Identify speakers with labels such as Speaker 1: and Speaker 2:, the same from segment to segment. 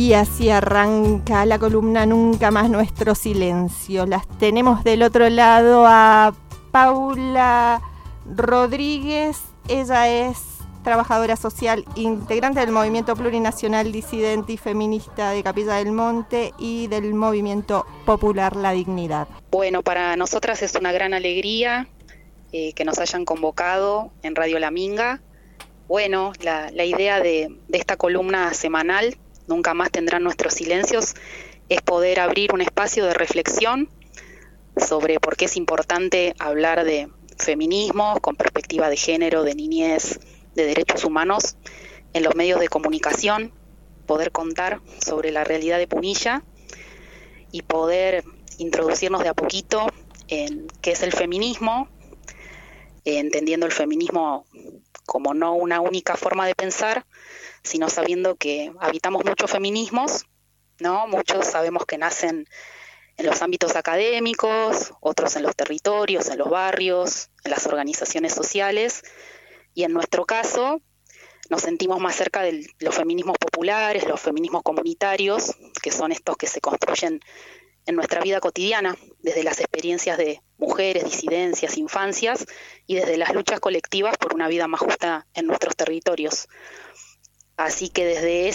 Speaker 1: Y así arranca la columna Nunca Más Nuestro Silencio. Las tenemos del otro lado a Paula Rodríguez. Ella es trabajadora social, integrante del Movimiento Plurinacional Disidente y Feminista de Capilla del Monte y del Movimiento Popular La Dignidad.
Speaker 2: Bueno, para nosotras es una gran alegría que nos hayan convocado en Radio La Minga. Bueno, la idea de esta columna semanal, Nunca Más Tendrán Nuestros Silencios, es poder abrir un espacio de reflexión sobre por qué es importante hablar de feminismo con perspectiva de género, de niñez, de derechos humanos en los medios de comunicación, poder contar sobre la realidad de Punilla y poder introducirnos de a poquito en qué es el feminismo, entendiendo el feminismo como no una única forma de pensar, sino sabiendo que habitamos muchos feminismos, ¿no? Muchos sabemos que nacen en los ámbitos académicos, otros en los territorios, en los barrios, en las organizaciones sociales, y en nuestro caso nos sentimos más cerca de los feminismos populares, los feminismos comunitarios, que son estos que se construyen en nuestra vida cotidiana, desde las experiencias de mujeres, disidencias, infancias, y desde las luchas colectivas por una vida más justa en nuestros territorios. Así que desde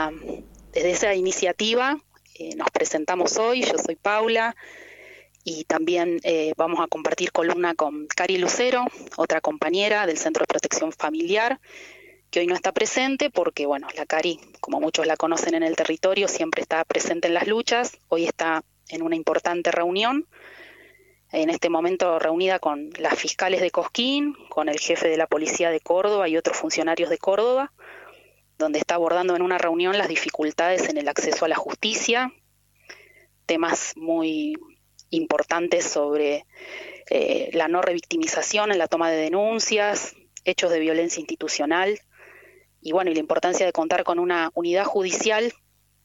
Speaker 2: esa iniciativa nos presentamos hoy. Yo soy Paula y también vamos a compartir columna con Cari Lucero, otra compañera del Centro de Protección Familiar, que hoy no está presente porque, bueno, la Cari, como muchos la conocen en el territorio, siempre está presente en las luchas. Hoy está en una importante reunión, en este momento reunida con las fiscales de Cosquín, con el jefe de la policía de Córdoba y otros funcionarios de Córdoba, donde está abordando en una reunión las dificultades en el acceso a la justicia, temas muy importantes sobre la no revictimización en la toma de denuncias, hechos de violencia institucional, y bueno, y la importancia de contar con una unidad judicial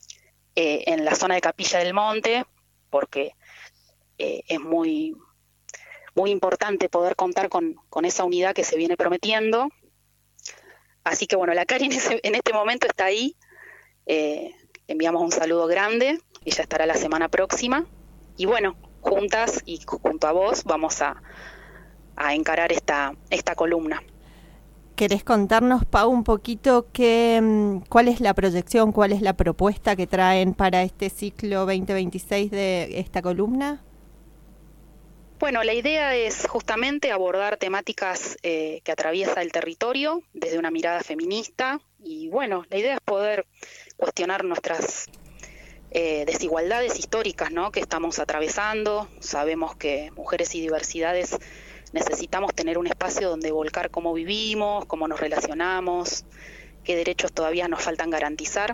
Speaker 2: en la zona de Capilla del Monte, porque es muy, muy importante poder contar con esa unidad que se viene prometiendo. Así que bueno, la Cari en este momento está ahí, enviamos un saludo grande, ella estará la semana próxima, y bueno, juntas y junto a vos vamos a encarar esta columna.
Speaker 1: ¿Querés contarnos, Pau, un poquito cuál es la proyección, cuál es la propuesta que traen para este ciclo 2026 de esta columna?
Speaker 2: Bueno, la idea es justamente abordar temáticas que atraviesa el territorio desde una mirada feminista y bueno, la idea es poder cuestionar nuestras desigualdades históricas, ¿no?, que estamos atravesando. Sabemos que mujeres y diversidades necesitamos tener un espacio donde volcar cómo vivimos, cómo nos relacionamos, qué derechos todavía nos faltan garantizar.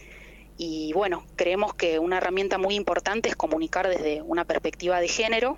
Speaker 2: Y bueno, creemos que una herramienta muy importante es comunicar desde una perspectiva de género,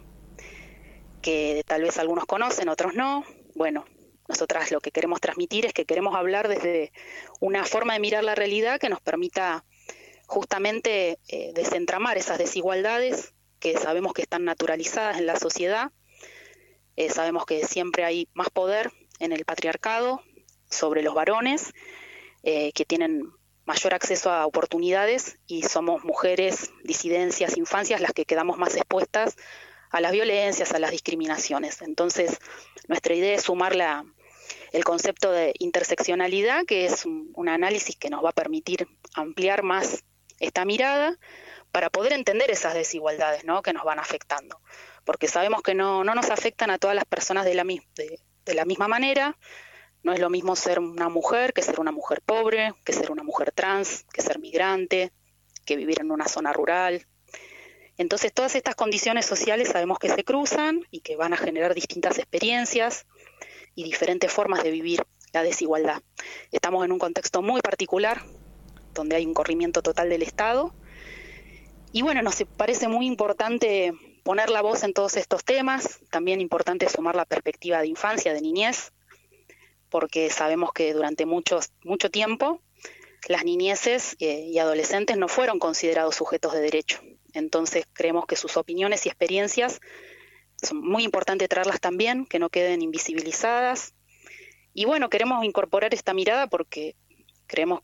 Speaker 2: que tal vez algunos conocen, otros no. Bueno, nosotras lo que queremos transmitir es que queremos hablar desde una forma de mirar la realidad que nos permita justamente desentramar esas desigualdades que sabemos que están naturalizadas en la sociedad. Sabemos que siempre hay más poder en el patriarcado sobre los varones, que tienen mayor acceso a oportunidades, y somos mujeres, disidencias, infancias las que quedamos más expuestas a las violencias, a las discriminaciones. Entonces, nuestra idea es sumar el concepto de interseccionalidad, que es un análisis que nos va a permitir ampliar más esta mirada para poder entender esas desigualdades, ¿no?, que nos van afectando. Porque sabemos que no nos afectan a todas las personas de la misma manera. No es lo mismo ser una mujer que ser una mujer pobre, que ser una mujer trans, que ser migrante, que vivir en una zona rural. Entonces, todas estas condiciones sociales sabemos que se cruzan y que van a generar distintas experiencias y diferentes formas de vivir la desigualdad. Estamos en un contexto muy particular, donde hay un corrimiento total del Estado. Y bueno, nos parece muy importante poner la voz en todos estos temas. También importante sumar la perspectiva de infancia, de niñez, porque sabemos que durante mucho tiempo las niñeces y adolescentes no fueron considerados sujetos de derecho. Entonces creemos que sus opiniones y experiencias son muy importantes traerlas también, que no queden invisibilizadas. Y bueno, queremos incorporar esta mirada porque creemos que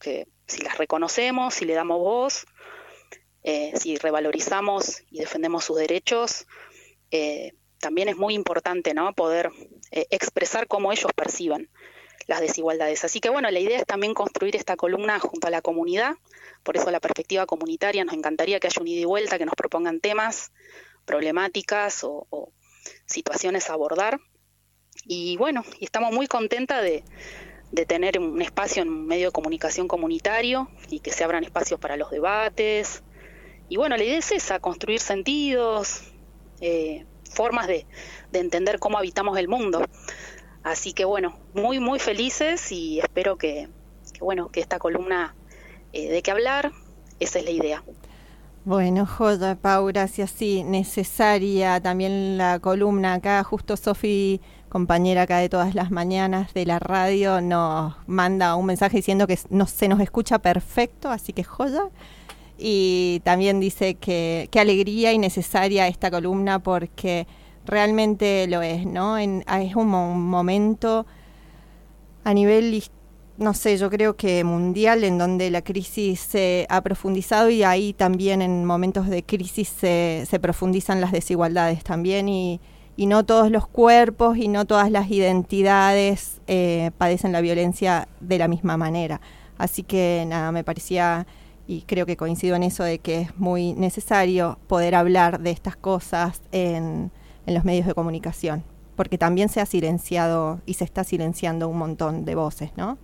Speaker 2: si las reconocemos, si le damos voz, si revalorizamos y defendemos sus derechos, también es muy importante, ¿no?, poder expresar cómo ellos perciben las desigualdades. Así que bueno, la idea es también construir esta columna junto a la comunidad, por eso la perspectiva comunitaria. Nos encantaría que haya un ida y vuelta, que nos propongan temas, problemáticas o situaciones a abordar. Y bueno, y estamos muy contentas de tener un espacio en un medio de comunicación comunitario y que se abran espacios para los debates. Y bueno, la idea es esa, construir sentidos, formas de entender cómo habitamos el mundo. Así que bueno, muy muy felices y espero que esta columna dé que hablar. Esa es la idea.
Speaker 1: Bueno, joya, Pau, gracias. Sí, necesaria también la columna acá. Justo Sofi, compañera acá de todas las mañanas de la radio, nos manda un mensaje diciendo que se nos escucha perfecto, así que joya. Y también dice que qué alegría y necesaria esta columna porque realmente lo es, ¿no? Es un momento a nivel, no sé, yo creo que mundial, en donde la crisis se ha profundizado y ahí también en momentos de crisis se profundizan las desigualdades también y no todos los cuerpos y no todas las identidades padecen la violencia de la misma manera. Así que nada, me parecía, y creo que coincido en eso, de que es muy necesario poder hablar de estas cosas en los medios de comunicación, porque también se ha silenciado y se está silenciando un montón de voces, ¿no?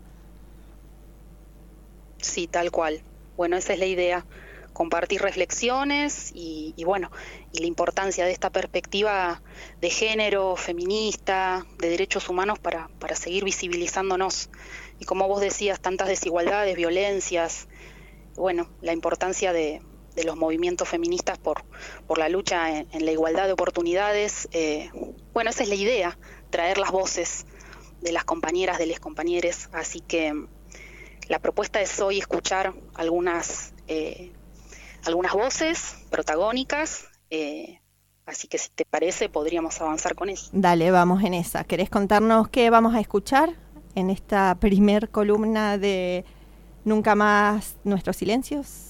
Speaker 2: Sí, tal cual. Bueno, esa es la idea, compartir reflexiones y la importancia de esta perspectiva de género, feminista, de derechos humanos para seguir visibilizándonos. Y como vos decías, tantas desigualdades, violencias, bueno, la importancia de los movimientos feministas por la lucha en la igualdad de oportunidades. Esa es la idea, traer las voces de las compañeras, de les compañeres. Así que la propuesta es hoy escuchar algunas voces protagónicas, así que si te parece podríamos avanzar con eso.
Speaker 1: Dale, vamos en esa. ¿Querés contarnos qué vamos a escuchar en esta primer columna de Nunca Más Nuestros Silencios?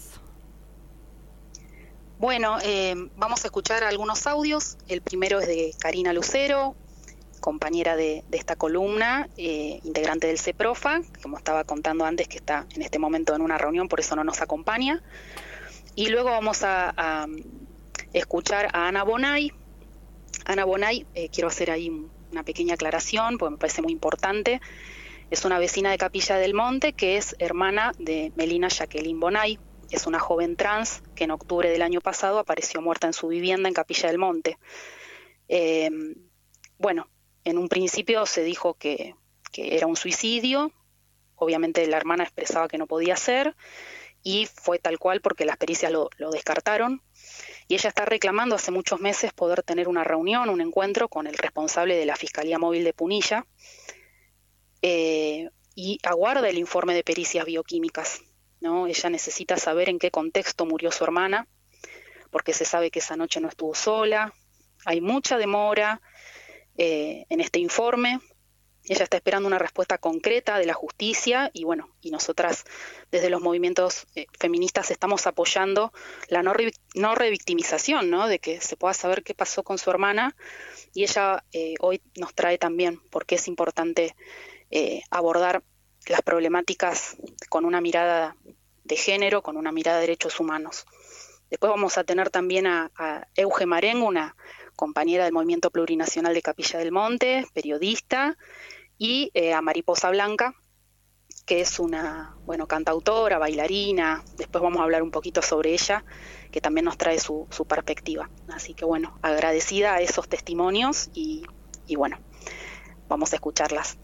Speaker 2: Bueno, vamos a escuchar algunos audios. El primero es de Karina Lucero, compañera de esta columna, integrante del CEPROFA, como estaba contando antes, que está en este momento en una reunión, por eso no nos acompaña. Y luego vamos a escuchar a Ana Bonay. Ana Bonay, quiero hacer ahí una pequeña aclaración, porque me parece muy importante. Es una vecina de Capilla del Monte que es hermana de Melina Jacqueline Bonay. Es una joven trans que en octubre del año pasado apareció muerta en su vivienda en Capilla del Monte. En un principio se dijo que era un suicidio. Obviamente la hermana expresaba que no podía ser y fue tal cual porque las pericias lo descartaron. Y ella está reclamando hace muchos meses poder tener una reunión, un encuentro con el responsable de la Fiscalía Móvil de Punilla y aguarda el informe de pericias bioquímicas, ¿no? Ella necesita saber en qué contexto murió su hermana, porque se sabe que esa noche no estuvo sola. Hay mucha demora en este informe. Ella está esperando una respuesta concreta de la justicia y nosotras desde los movimientos feministas estamos apoyando la no revictimización, ¿no? De que se pueda saber qué pasó con su hermana, y ella hoy nos trae también por qué es importante abordar las problemáticas con una mirada de género, con una mirada de derechos humanos. Después vamos a tener también a Euge Marengo, una compañera del Movimiento Plurinacional de Capilla del Monte, periodista, y a Mariposa Blanca, que es una cantautora, bailarina. Después vamos a hablar un poquito sobre ella, que también nos trae su perspectiva. Así que agradecida a esos testimonios y vamos a escucharlas.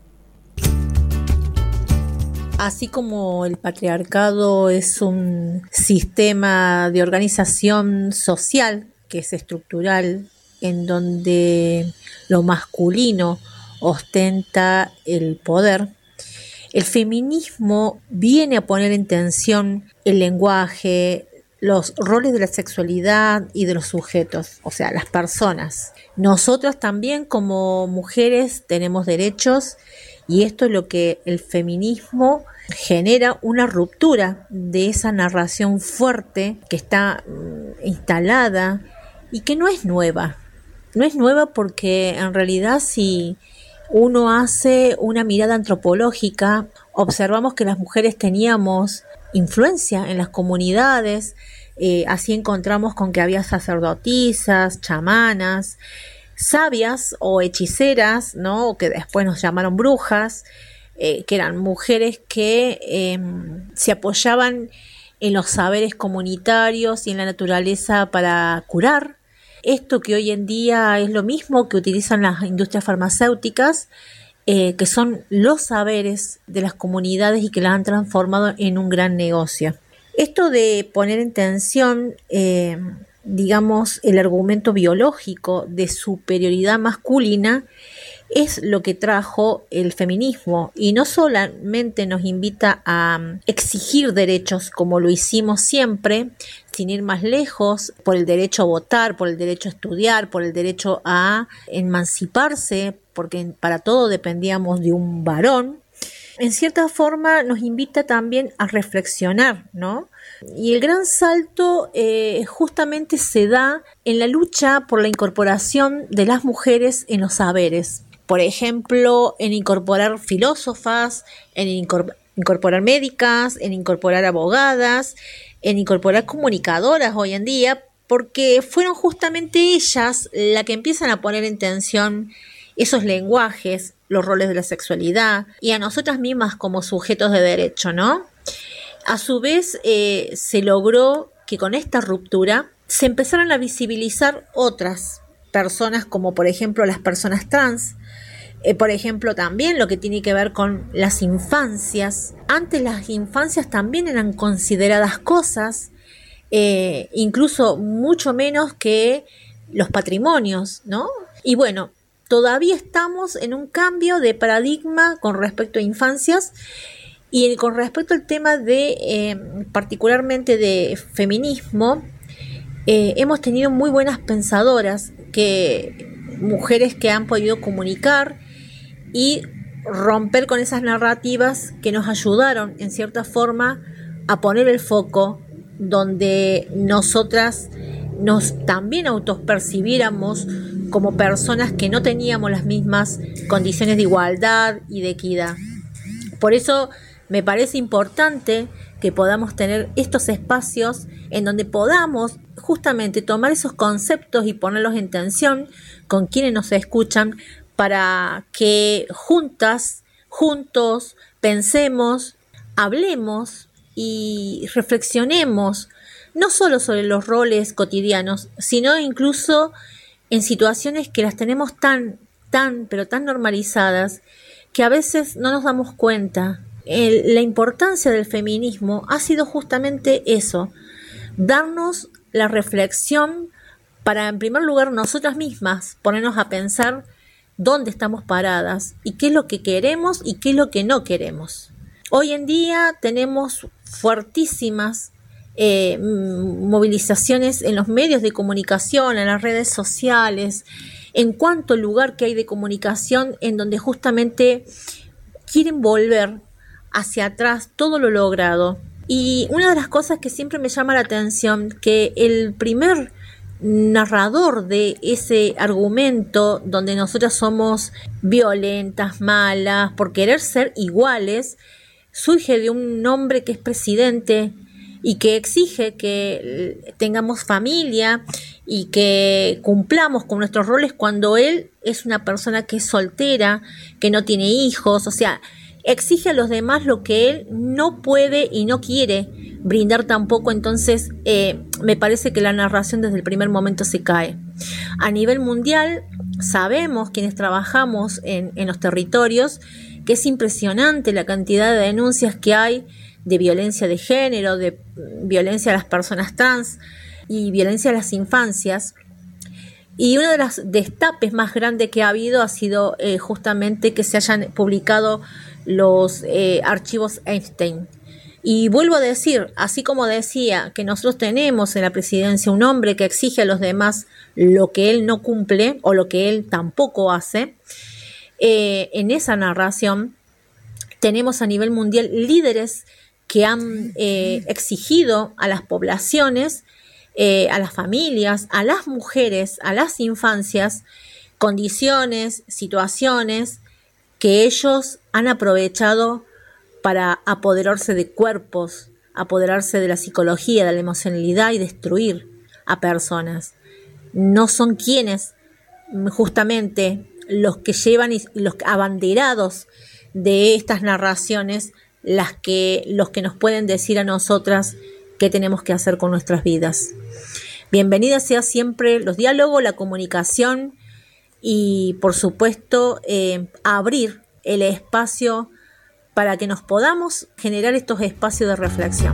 Speaker 3: Así como el patriarcado es un sistema de organización social que es estructural, en donde lo masculino ostenta el poder, el feminismo viene a poner en tensión el lenguaje, los roles de la sexualidad y de los sujetos, o sea, las personas. Nosotras también como mujeres tenemos derechos Y esto es lo que el feminismo genera, una ruptura de esa narración fuerte que está instalada y que no es nueva. No es nueva porque en realidad si uno hace una mirada antropológica, observamos que las mujeres teníamos influencia en las comunidades, así encontramos con que había sacerdotisas, chamanas, sabias o hechiceras, ¿no? Que después nos llamaron brujas, que eran mujeres que se apoyaban en los saberes comunitarios y en la naturaleza para curar. Esto que hoy en día es lo mismo que utilizan las industrias farmacéuticas, que son los saberes de las comunidades y que las han transformado en un gran negocio. Esto de poner en tensión, digamos, el argumento biológico de superioridad masculina es lo que trajo el feminismo, y no solamente nos invita a exigir derechos como lo hicimos siempre, sin ir más lejos, por el derecho a votar, por el derecho a estudiar, por el derecho a emanciparse, porque para todo dependíamos de un varón. En cierta forma nos invita también a reflexionar, ¿no? Y el gran salto justamente se da en la lucha por la incorporación de las mujeres en los saberes. Por ejemplo, en incorporar filósofas, en incorporar médicas, en incorporar abogadas, en incorporar comunicadoras hoy en día, porque fueron justamente ellas las que empiezan a poner en tensión esos lenguajes, los roles de la sexualidad y a nosotras mismas como sujetos de derecho, ¿no? A su vez, se logró que con esta ruptura se empezaran a visibilizar otras personas, como por ejemplo las personas trans, por ejemplo también lo que tiene que ver con las infancias. Antes las infancias también eran consideradas cosas, incluso mucho menos que los patrimonios, ¿no? Y bueno, todavía estamos en un cambio de paradigma con respecto a infancias y con respecto al tema de, particularmente de feminismo. Hemos tenido muy buenas pensadoras, mujeres que han podido comunicar y romper con esas narrativas que nos ayudaron en cierta forma a poner el foco donde nosotras nos también autopercibiéramos como personas que no teníamos las mismas condiciones de igualdad y de equidad. Por eso me parece importante que podamos tener estos espacios en donde podamos justamente tomar esos conceptos y ponerlos en tensión con quienes nos escuchan, para que juntas, juntos, pensemos, hablemos y reflexionemos no solo sobre los roles cotidianos, sino incluso en situaciones que las tenemos tan normalizadas que a veces no nos damos cuenta. La importancia del feminismo ha sido justamente eso, darnos la reflexión para, en primer lugar, nosotras mismas ponernos a pensar dónde estamos paradas y qué es lo que queremos y qué es lo que no queremos. Hoy en día tenemos fuertísimas movilizaciones en los medios de comunicación, en las redes sociales, en cuanto lugar que hay de comunicación en donde justamente quieren volver hacia atrás todo lo logrado. Y una de las cosas que siempre me llama la atención, que el primer narrador de ese argumento donde nosotras somos violentas, malas, por querer ser iguales, surge de un hombre que es presidente y que exige que tengamos familia y que cumplamos con nuestros roles cuando él es una persona que es soltera, que no tiene hijos, o sea, exige a los demás lo que él no puede y no quiere brindar tampoco. Entonces me parece que la narración desde el primer momento se cae. A nivel mundial sabemos, quienes trabajamos en los territorios, que es impresionante la cantidad de denuncias que hay de violencia de género, de violencia a las personas trans y violencia a las infancias. Y uno de los destapes más grandes que ha habido ha sido justamente que se hayan publicado los archivos Epstein. Y vuelvo a decir, así como decía que nosotros tenemos en la presidencia un hombre que exige a los demás lo que él no cumple o lo que él tampoco hace, en esa narración Tenemos a nivel mundial líderes que han exigido a las poblaciones, a las familias, a las mujeres, a las infancias, condiciones, situaciones que ellos han aprovechado para apoderarse de cuerpos, apoderarse de la psicología, de la emocionalidad y destruir a personas. No son quienes, justamente, los que llevan y los abanderados de estas narraciones, los que nos pueden decir a nosotras qué tenemos que hacer con nuestras vidas. Bienvenida sea siempre los diálogos, la comunicación y, por supuesto, abrir el espacio para que nos podamos generar estos espacios de reflexión.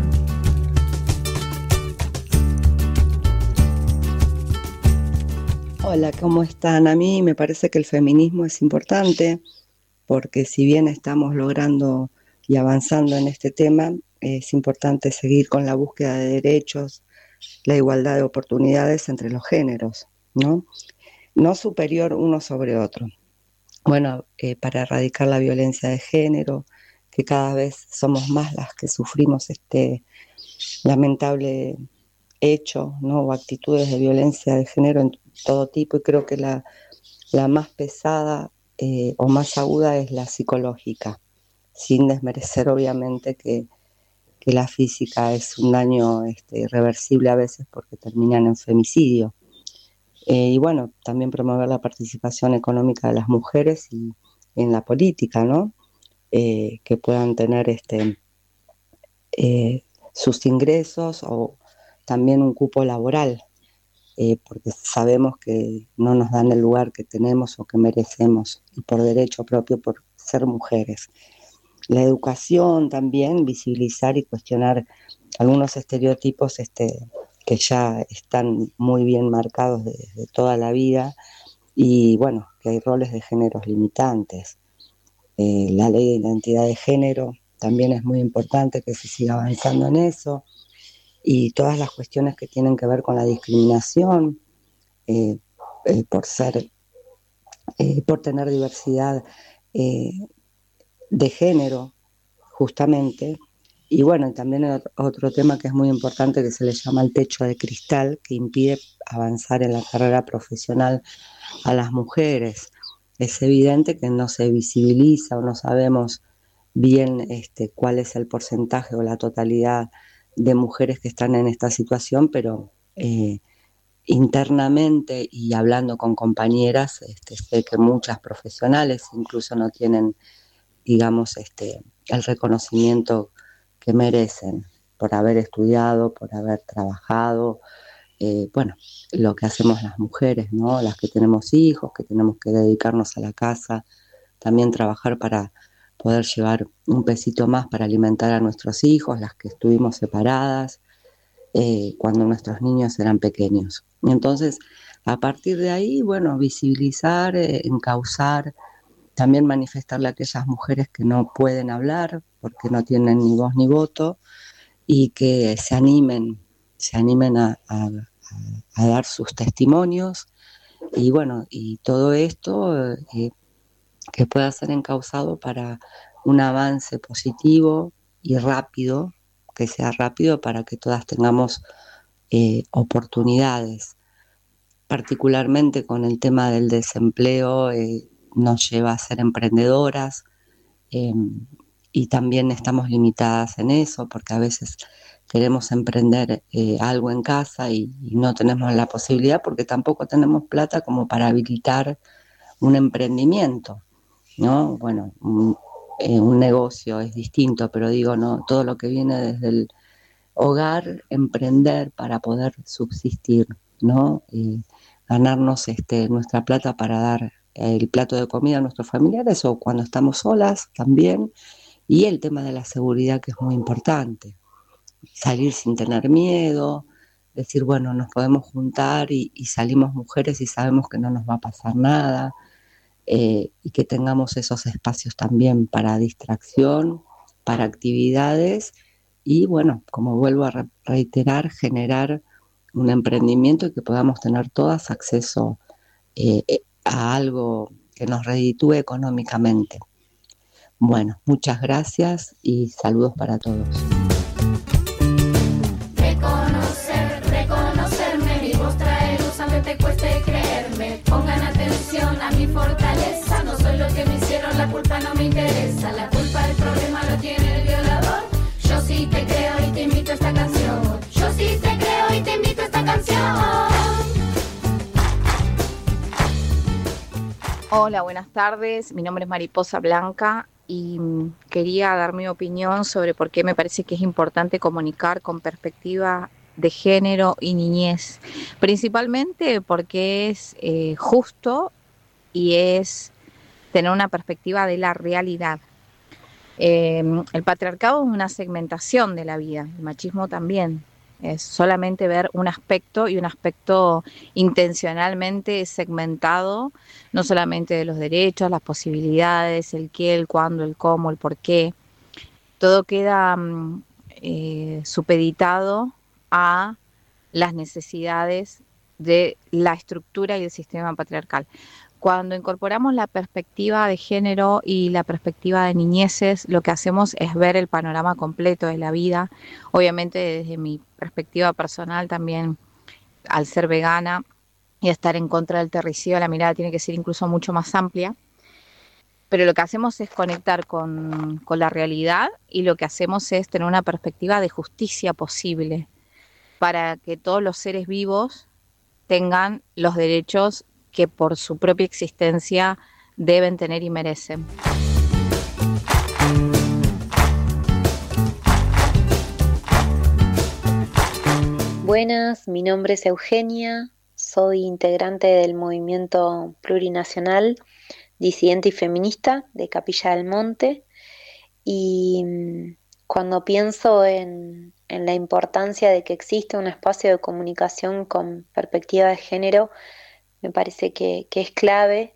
Speaker 4: Hola, ¿cómo están? A mí me parece que el feminismo es importante porque si bien estamos logrando y avanzando en este tema, es importante seguir con la búsqueda de derechos, la igualdad de oportunidades entre los géneros, ¿no? No superior uno sobre otro. Bueno, para erradicar la violencia de género, que cada vez somos más las que sufrimos este lamentable hecho, ¿no? O actitudes de violencia de género en todo tipo, y creo que la más pesada o más aguda es la psicológica, sin desmerecer obviamente que la física es un daño irreversible a veces porque terminan en femicidio. Y bueno, también promover la participación económica de las mujeres y en la política, ¿no? Que puedan tener sus ingresos o también un cupo laboral, porque sabemos que no nos dan el lugar que tenemos o que merecemos, y por derecho propio, por ser mujeres. La educación también, visibilizar y cuestionar algunos estereotipos que ya están muy bien marcados desde toda la vida, y bueno, que hay roles de géneros limitantes. La ley de identidad de género también es muy importante que se siga avanzando en eso, y todas las cuestiones que tienen que ver con la discriminación por tener diversidad de género, justamente. Y bueno, también otro tema que es muy importante, que se le llama el techo de cristal, que impide avanzar en la carrera profesional a las mujeres. Es evidente que no se visibiliza o no sabemos bien cuál es el porcentaje o la totalidad de mujeres que están en esta situación, pero internamente y hablando con compañeras, sé que muchas profesionales incluso no tienen, digamos, el reconocimiento que merecen por haber estudiado, por haber trabajado, bueno, lo que hacemos las mujeres, ¿no? Las que tenemos hijos, que tenemos que dedicarnos a la casa, también trabajar para poder llevar un pesito más para alimentar a nuestros hijos, las que estuvimos separadas cuando nuestros niños eran pequeños. Entonces, a partir de ahí, bueno, visibilizar, encauzar, también manifestarle a aquellas mujeres que no pueden hablar porque no tienen ni voz ni voto, y que se animen a dar sus testimonios, y bueno, y todo esto que pueda ser encauzado para un avance positivo y rápido, que sea rápido para que todas tengamos oportunidades. Particularmente con el tema del desempleo, nos lleva a ser emprendedoras, y también estamos limitadas en eso porque a veces queremos emprender algo en casa y no tenemos la posibilidad porque tampoco tenemos plata como para habilitar un emprendimiento, ¿no? Bueno, un negocio es distinto, pero digo, no, todo lo que viene desde el hogar, emprender para poder subsistir, ¿no? Ganarnos nuestra plata para dar el plato de comida a nuestros familiares o cuando estamos solas también. Y el tema de la seguridad, que es muy importante. Salir sin tener miedo, decir, bueno, nos podemos juntar y salimos mujeres y sabemos que no nos va a pasar nada, y que tengamos esos espacios también para distracción, para actividades y, bueno, como vuelvo a reiterar, generar un emprendimiento y que podamos tener todas acceso a algo que nos reditúe económicamente. Bueno, muchas gracias y saludos para todos.
Speaker 5: Reconocerme, mi voz trae luz aunque te cueste creerme. Pongan atención a mi fortaleza, no soy lo que me hicieron, la culpa no me interesa. La culpa del problema lo tiene el violador. Yo sí te creo y te invito a esta canción. Yo sí te creo y te invito a esta canción.
Speaker 6: Hola, buenas tardes. Mi nombre es Mariposa Blanca y quería dar mi opinión sobre por qué me parece que es importante comunicar con perspectiva de género y niñez. Principalmente porque es justo y es tener una perspectiva de la realidad. El patriarcado es una segmentación de la vida, el machismo también. Es solamente ver un aspecto y un aspecto intencionalmente segmentado, no solamente de los derechos, las posibilidades, el qué, el cuándo, el cómo, el por qué. Todo queda supeditado a las necesidades de la estructura y el sistema patriarcal. Cuando incorporamos la perspectiva de género y la perspectiva de niñeces, lo que hacemos es ver el panorama completo de la vida. Obviamente desde mi perspectiva personal también, al ser vegana y estar en contra del terricidio, la mirada tiene que ser incluso mucho más amplia. Pero lo que hacemos es conectar con la realidad y lo que hacemos es tener una perspectiva de justicia posible para que todos los seres vivos tengan los derechos que por su propia existencia deben tener y merecen.
Speaker 7: Buenas, mi nombre es Eugenia, soy integrante del movimiento plurinacional, disidente y feminista de Capilla del Monte, y cuando pienso en la importancia de que existe un espacio de comunicación con perspectiva de género, me parece que es clave,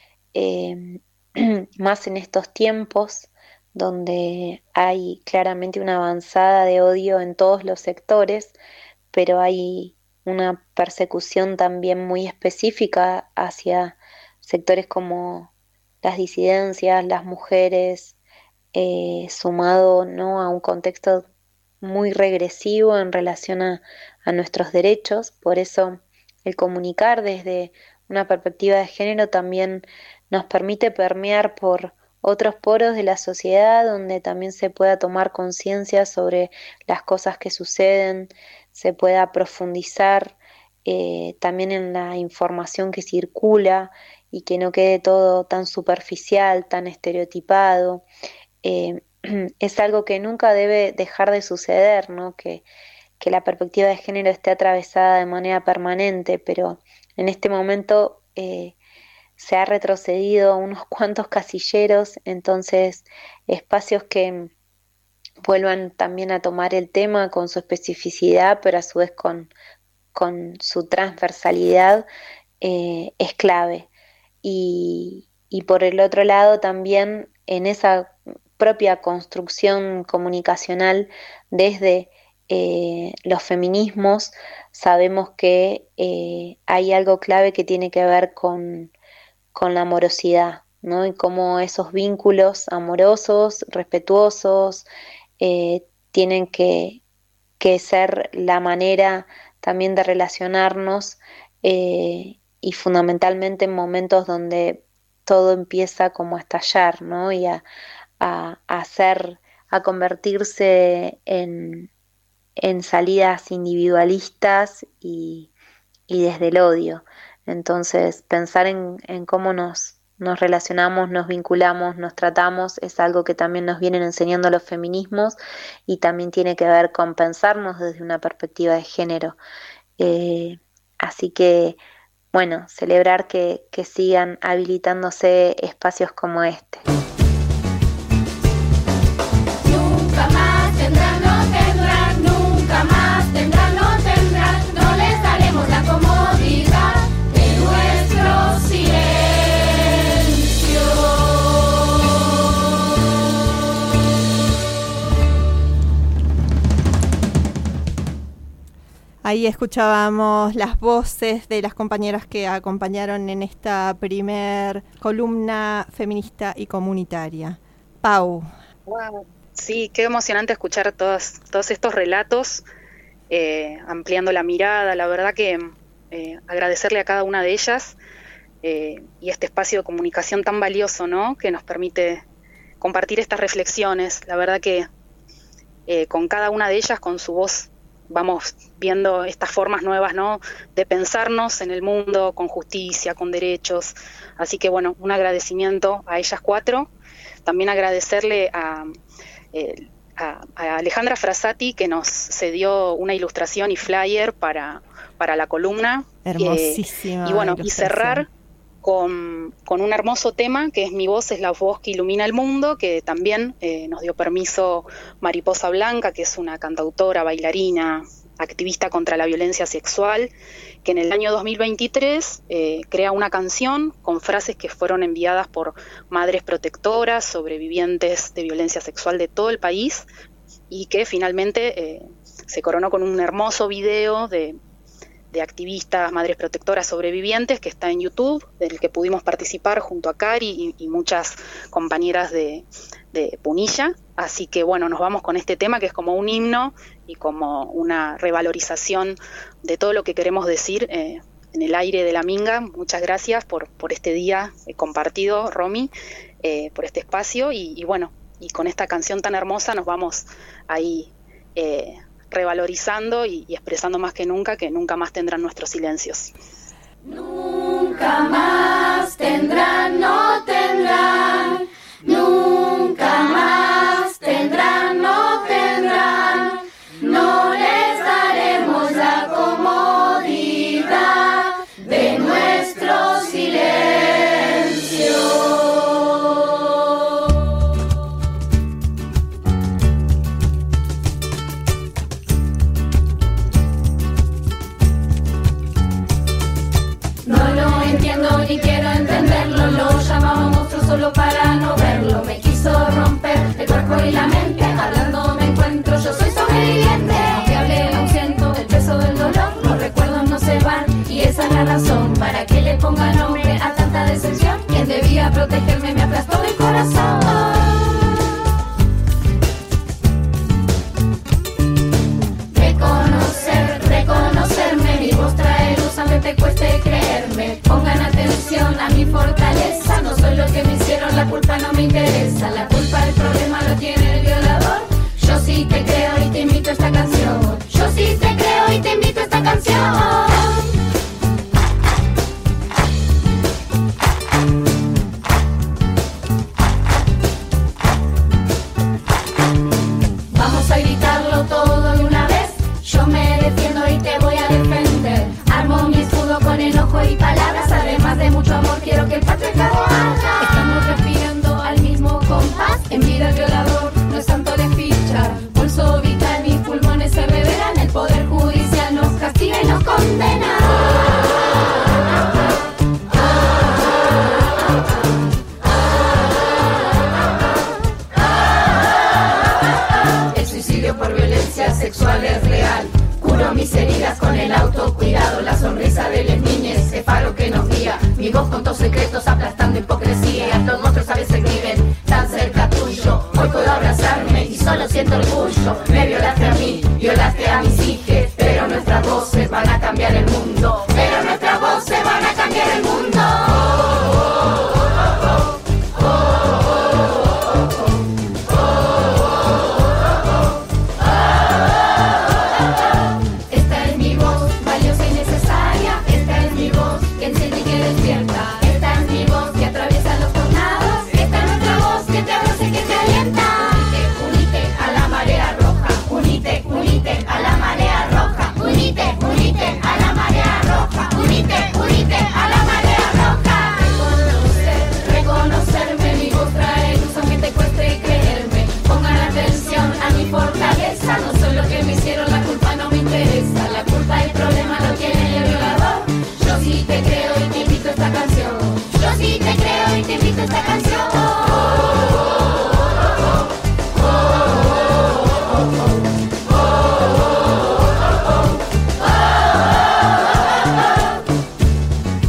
Speaker 7: más en estos tiempos donde hay claramente una avanzada de odio en todos los sectores, pero hay una persecución también muy específica hacia sectores como las disidencias, las mujeres, sumado, ¿no?, a un contexto muy regresivo en relación a nuestros derechos. Por eso el comunicar desde una perspectiva de género también nos permite permear por otros poros de la sociedad, donde también se pueda tomar conciencia sobre las cosas que suceden, se pueda profundizar también en la información que circula y que no quede todo tan superficial, tan estereotipado. Es algo que nunca debe dejar de suceder, ¿no? Que la perspectiva de género esté atravesada de manera permanente, pero en este momento se ha retrocedido unos cuantos casilleros, entonces espacios que vuelvan también a tomar el tema con su especificidad, pero a su vez con su transversalidad, es clave. Y por el otro lado también en esa propia construcción comunicacional desde los feminismos, sabemos que hay algo clave que tiene que ver con la amorosidad, ¿no? Y cómo esos vínculos amorosos, respetuosos, tienen que ser la manera también de relacionarnos, y fundamentalmente en momentos donde todo empieza como a estallar, ¿no? Y a convertirse en salidas individualistas y desde el odio. Entonces, pensar en cómo nos relacionamos, nos vinculamos, nos tratamos, es algo que también nos vienen enseñando los feminismos y también tiene que ver con pensarnos desde una perspectiva de género. Así que, bueno, celebrar que sigan habilitándose espacios como este.
Speaker 5: Nunca más tendrán, no tendrán, nunca más tendrán, no tendrán, no les daremos la comodidad de nuestro silencio.
Speaker 1: Ahí escuchábamos las voces de las compañeras que acompañaron en esta primer columna feminista y comunitaria. Pau.
Speaker 2: Wow. Sí, qué emocionante escuchar todos estos relatos, ampliando la mirada. La verdad que agradecerle a cada una de ellas y este espacio de comunicación tan valioso, ¿no?, que nos permite compartir estas reflexiones. La verdad que con cada una de ellas, con su voz, vamos viendo estas formas nuevas, ¿no?, de pensarnos en el mundo con justicia, con derechos. Así que bueno, un agradecimiento a ellas cuatro. También agradecerle a Alejandra Frassati, que nos cedió una ilustración y flyer para la columna.
Speaker 1: Hermosísima.
Speaker 2: Y bueno, y cerrar con un hermoso tema que es Mi voz es la voz que ilumina el mundo, que también nos dio permiso Mariposa Blanca, que es una cantautora, bailarina, activista contra la violencia sexual, que en el año 2023 crea una canción con frases que fueron enviadas por madres protectoras, sobrevivientes de violencia sexual de todo el país, y que finalmente se coronó con un hermoso video de activistas, madres protectoras sobrevivientes, que está en YouTube, del que pudimos participar junto a Cari y muchas compañeras de Punilla. Así que bueno, nos vamos con este tema que es como un himno y como una revalorización de todo lo que queremos decir en el aire de la Minga. Muchas gracias por este día compartido, Romy, por este espacio, y bueno, y con esta canción tan hermosa nos vamos ahí revalorizando y expresando más que nunca más tendrán nuestros silencios.
Speaker 5: Nunca más tendrán, no tendrán, nunca más tendrán, no tendrán, no les daremos la comodidad de nuestro silencio. Ni quiero entenderlo, lo llamaba monstruo solo para no verlo. Me quiso romper el cuerpo y la mente, hablando me encuentro, yo soy sobreviviente. Aunque hable aún siento el peso del dolor, los recuerdos no se van y esa es la razón para que le ponga nombre a tanta decepción. Quien debía protegerme me aplastó el corazón. Reconocerme, mi voz trae luz aunque te cueste creerme. Pongan atención a mi fortaleza, no soy lo que me hicieron, la culpa no me interesa. La culpa del problema lo tiene el violador. Yo sí te creo y te invito a esta canción. Yo sí te creo y te invito a esta canción. Vamos a gritarlo todo de una vez. Yo me defiendo y te voy a defender. Armo mi escudo con enojo y palabras. Además de mucho amor quiero que el patriarcado haga. Estamos respirando al mismo compás. En vida el violador no es tanto de ficha. Pulso vital, mis pulmones se revelan. El poder judicial nos castiga y nos condena. El suicidio por violencia sexual es real. Curo mis heridas con el autocuidado. La sonrisa de las niñas, el faro que nos guía. Mi voz con tus secretos aplastando hipocresía. Los monstruos a veces viven tan cerca tuyo. Hoy puedo abrazarme y solo siento orgullo. Me violaste a mí, violaste a mis hijas. Pero nuestras voces van a cambiar el mundo. Pero nuestras voces van a cambiar el mundo.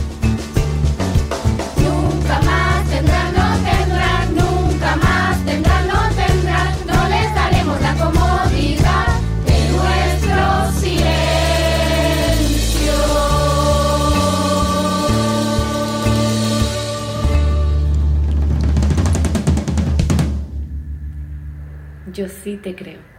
Speaker 5: Nunca más tendrán, no tendrán, nunca más tendrán.
Speaker 8: sí te creo.